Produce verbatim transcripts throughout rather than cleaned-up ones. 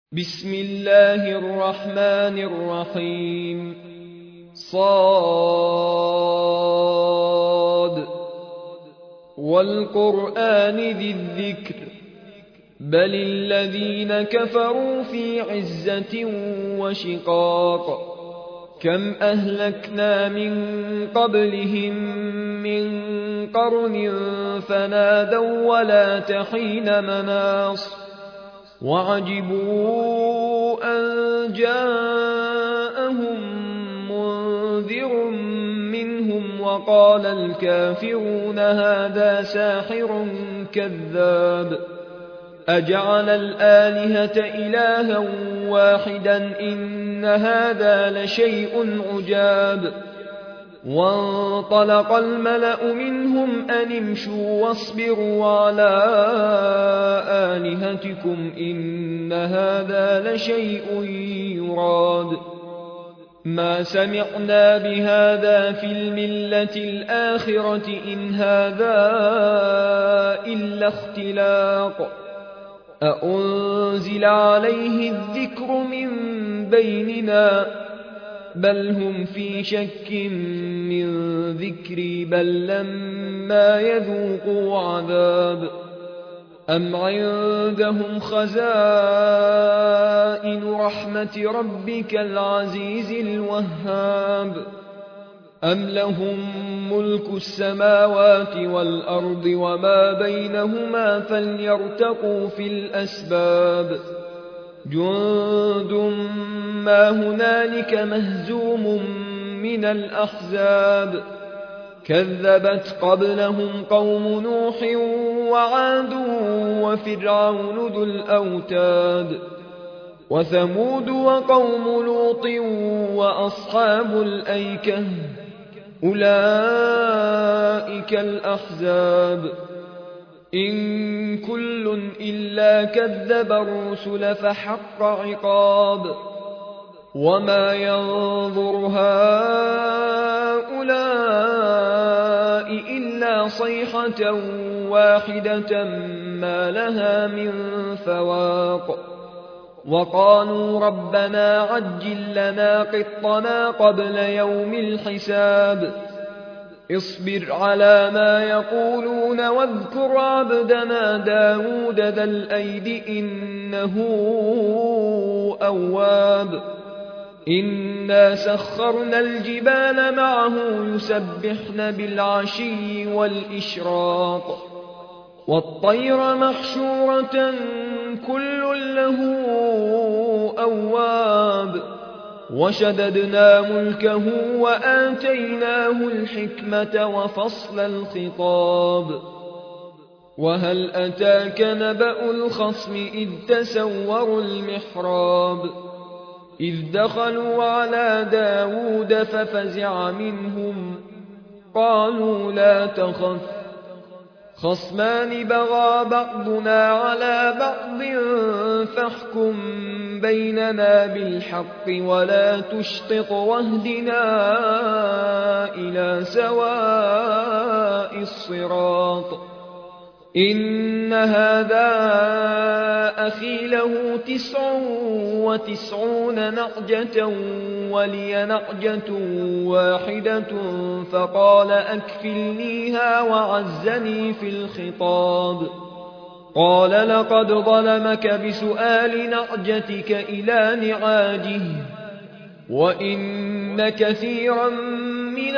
بسم الله الرحمن الرحيم صاد والقرآن ذي الذكر بل الذين كفروا في عزة وشقاق كم أهلكنا من قبلهم من قرن فنادوا ولا تحين مناص وعجبوا أن جاءهم منذر منهم وقال الكافرون هذا ساحر كذاب أجعل الآلهة إلها واحدا إن هذا لشيء عجاب وانطلق الملأ منهم أن امشوا واصبروا على آلهتكم إن هذا لشيء يراد ما سمعنا بهذا في الملة الآخرة إن هذا إلا اختلاق أأنزل عليه الذكر من بيننا بل هم في شك من ذكري بل لما يذوقوا عذاب أم عندهم خزائن رحمة ربك العزيز الوهاب أم لهم ملك السماوات والأرض وما بينهما فليرتقوا في الأسباب جند ما هنالك مهزوم من الأحزاب كذبت قبلهم قوم نوح وعاد وفرعون ذو الأوتاد وثمود وقوم لوط وأصحاب الأيكة أولئك الأحزاب إن كل إلا كذب الرسل فحق عقاب وما ينظر هؤلاء إلا صيحة واحدة ما لها من فواق وقالوا ربنا عجل لنا قطنا قبل يوم الحساب اصبر على ما يقولون واذكر عبدنا داود ذا الأيد إنه أواب إنا سخرنا الجبال معه يسبحن بالعشي والإشراق والطير محشورة كل له أواب وشددنا ملكه وآتيناه الحكمة وفصل الخطاب وهل أتاك نبأ الخصم إذ تسوروا المحراب إذ دخلوا على داود ففزع منهم قالوا لا تخف خصمان بغى بعضنا على بعض فاحكم بيننا بالحق ولا تشطط واهدنا إلى سواء الصراط إن هذا أخي له تسع وتسعون نعجة ولي نعجة واحدة فقال أكفلنيها وعزني في الخطاب قال لقد ظلمك بسؤال نعجتك إلى نعاجه وإن كثيرا من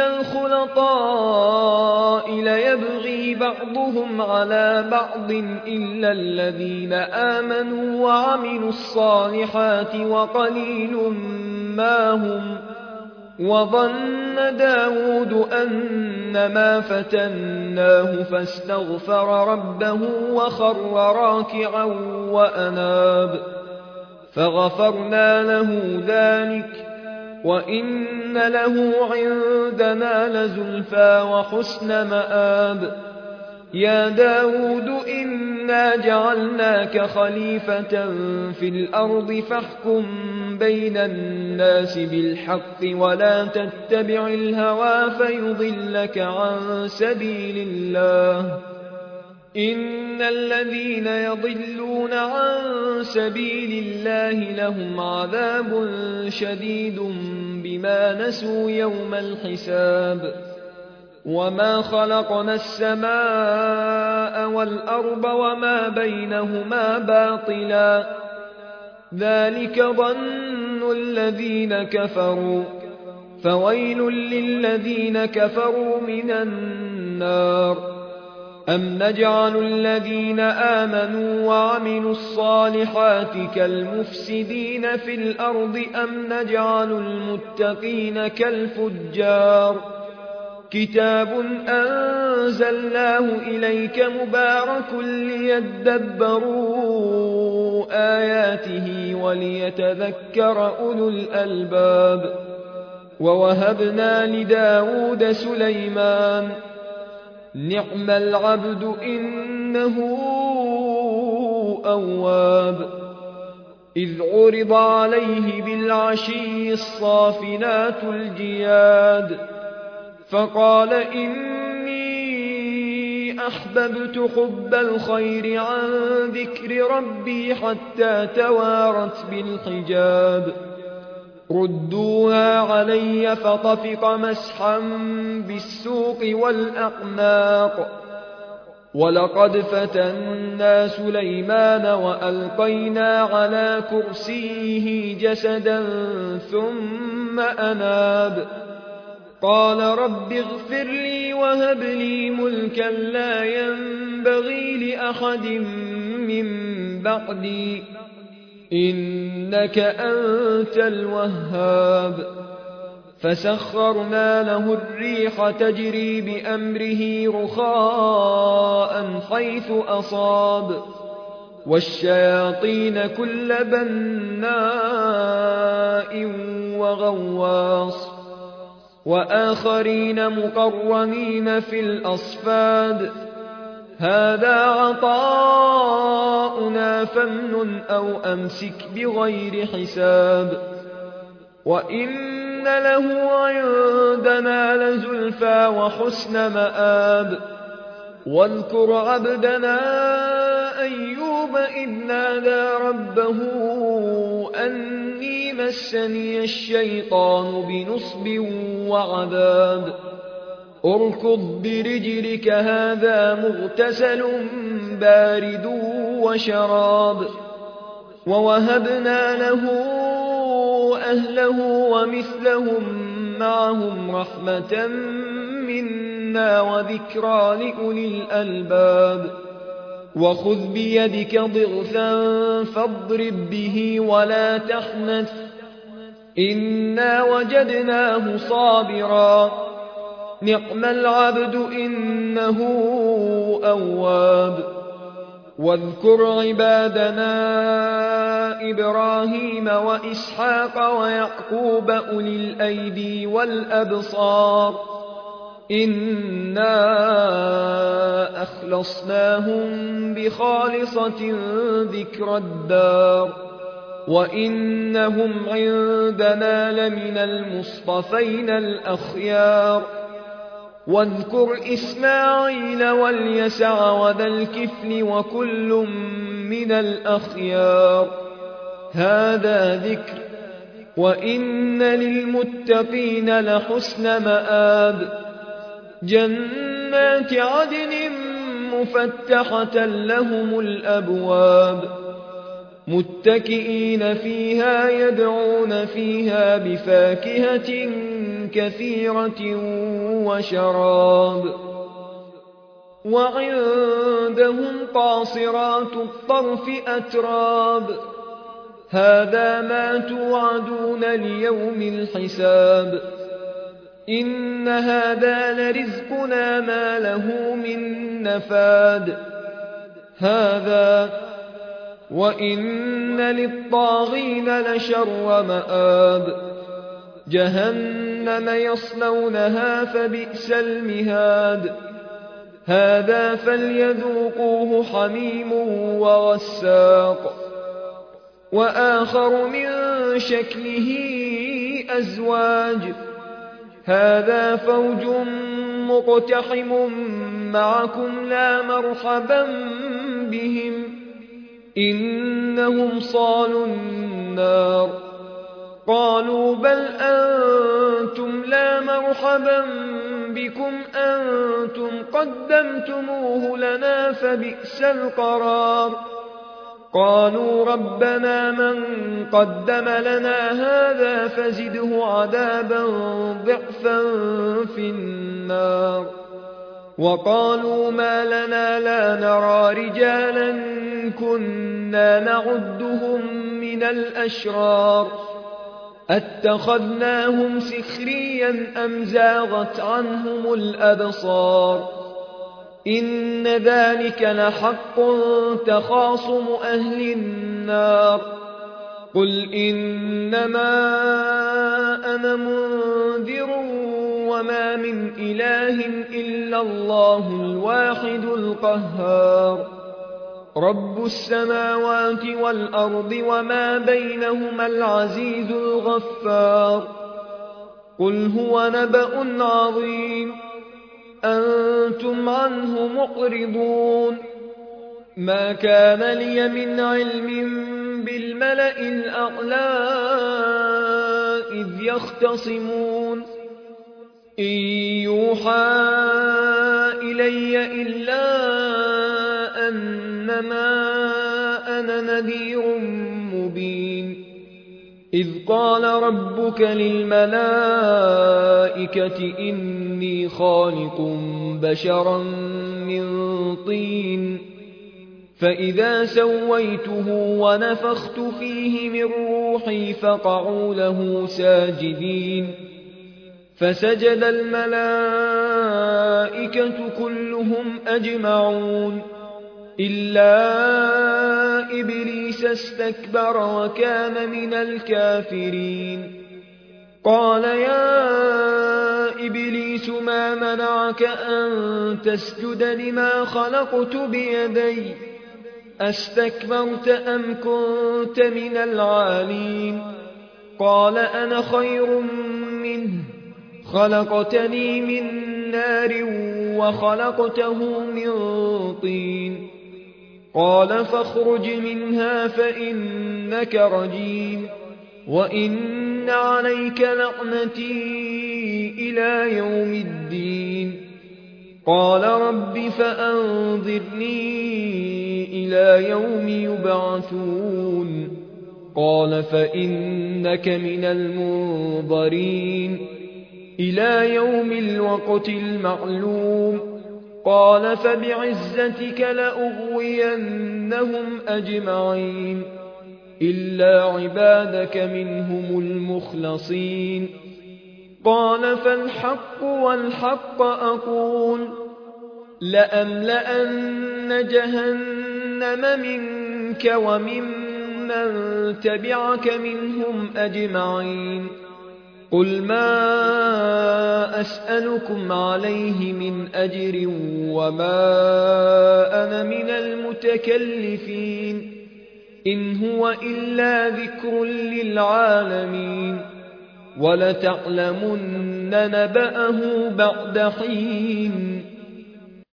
الخلطاء ليبغي بعضهم على بعض إلا الذين آمنوا وعملوا الصالحات وقليل ما هم وظن داود أنما فتناه فاستغفر ربه وخر راكعا وأناب فغفرنا له ذلك وإن له عندنا لزلفى وحسن مآب يا داود إنا جعلناك خليفة في الأرض فاحكم بين الناس بالحق ولا تتبع الهوى فيضلك عن سبيل الله إن الذين يضلون عن سبيل الله لهم عذاب شديد بما نسوا يوم الحساب وما خلقنا السماء والأرض وما بينهما باطلا ذلك ظن الذين كفروا فويل للذين كفروا من النار أم نجعل الذين آمنوا وعملوا الصالحات كالمفسدين في الأرض أم نجعل المتقين كالفجار كتاب أنزلناه إليك مبارك ليدبروا آياته وليتذكر أولو الألباب ووهبنا لداود سليمان نعم العبد إنه أواب إذ عرض عليه بالعشي الصافنات الجياد فقال إني أحببت حب الخير عن ذكر ربي حتى توارت بالحجاب ردوها علي فطفق مسحا بالسوق والأعناق ولقد فتنا سليمان وألقينا على كرسيه جسدا ثم أناب قال رب اغفر لي وهب لي ملكا لا ينبغي لأحد من بعدي إنك أنت الوهاب فسخرنا له الريح تجري بأمره رخاء حيث أصاب والشياطين كل بناء وغواص وآخرين مقرنين في الأصفاد هذا عطاؤنا فامنن أو أمسك بغير حساب وإن له عندنا لزلفى وحسن مآب واذكر عبدنا أيوب إذ نادى ربه أني مسني الشيطان بنصب وعذاب اركض برجلك هذا مغتسل بارد وشراب ووهبنا له أهله ومثلهم معهم رحمة منا وذكرى لأولي الألباب وخذ بيدك ضغثا فاضرب به ولا تحنث إنا وجدناه صابرا نعم العبد إنه أواب واذكر عبادنا إبراهيم وإسحاق ويعقوب أولي الأيدي والأبصار إنا أخلصناهم بخالصة ذكر الدار وإنهم عندنا لمن المصطفين الأخيار واذكر إسماعيل واليسع وذا الكفل وكل من الأخيار هذا ذكر وإن للمتقين لحسن مآب جنات عدن مفتحة لهم الأبواب متكئين فيها يدعون فيها بفاكهة كثيرة وشراب وعندهم قاصرات الطرف أتراب هذا ما توعدون ليوم الحساب إن هذا لرزقنا ما له من نفاد هذا وإن للطاغين لشر مآب جهنم يصلونها فبئس المهاد هذا فليذوقوه حميم وغساق وآخر من شكله أزواج هذا فوج مقتحم معكم لا مرحبا بهم إنهم صالوا النار قالوا بل أنتم لا مرحبا بكم أنتم قدمتموه لنا فبئس القرار قالوا ربنا من قدم لنا هذا فزده عذابا ضعفا في النار وقالوا ما لنا لا نرى رجالا كنا نعدهم من الأشرار اتخذناهم سخريا أم زاغت عنهم الأبصار إن ذلك لحق تخاصم أهل النار قل إنما أنا منذر وما من إله إلا الله الواحد القهار رب السماوات والأرض وما بينهما العزيز الغفار قل هو نبأ عظيم أنتم عنه معرضون ما كان لي من علم بالملأ الأعلى إذ يختصمون إن يوحى إلي إلا أنما أنا نذير مبين إذ قال ربك للملائكة إني خالق بشرا من طين فإذا سويته ونفخت فيه من روحي فقعوا له ساجدين فسجد الملائكة كلهم أجمعون إلا إبليس استكبر وكان من الكافرين قال يا إبليس ما منعك أن تسجد لما خلقت بيدي أستكبرت أم كنت من العالين قال أنا خير منه خلقتني من نار وخلقته من طين قال فاخرج منها فإنك رجيم وإن عليك لعنتي إلى يوم الدين قال رب فأنظرني إلى يوم يبعثون قال فإنك من المنظرين إلى يوم الوقت المعلوم قال فبعزتك لأغوينهم أجمعين إلا عبادك منهم المخلصين قال فالحق والحق أقول لأملأن جهنم منك وممن تبعك منهم أجمعين قل ما أسألكم عليه من أجر وما أنا من المتكلفين إن هو إلا ذكر للعالمين ولتعلمن نبأه بعد حين